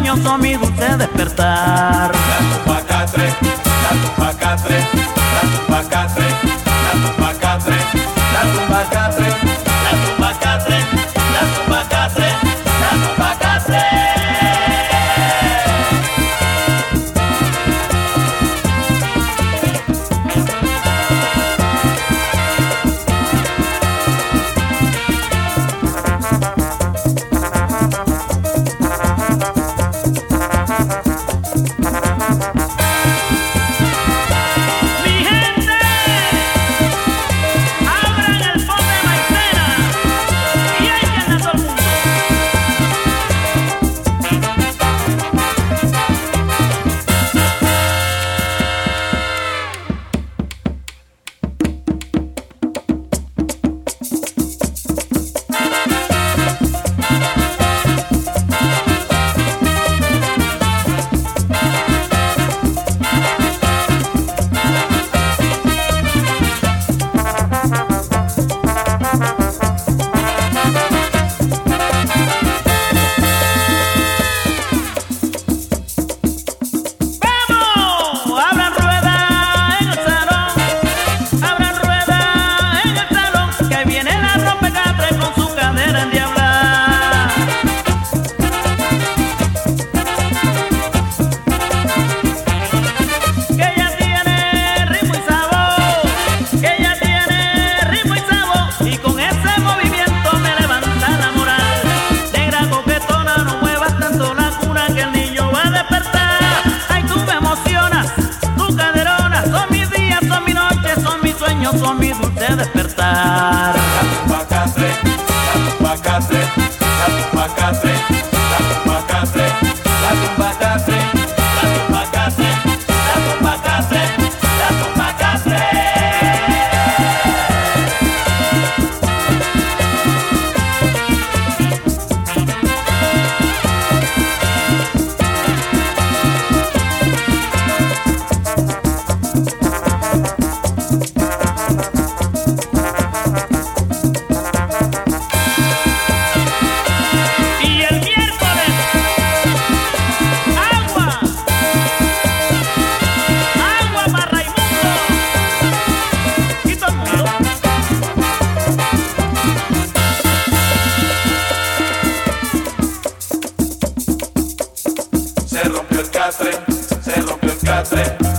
sueños son mi dulce despertar. La tumba catre, la tumba catre, la tumba catre, la tumba catre, la tumba catre, la tumba catre, la tumba catre, la tumba catre. Son mi dulce despertar. La tumba catre, la tumba catre, la tumba catre, la tumba catre, la tumba catre, la tumba catre, la tumba catre, la tumba catre. Se rompió el catre, se rompió el catre.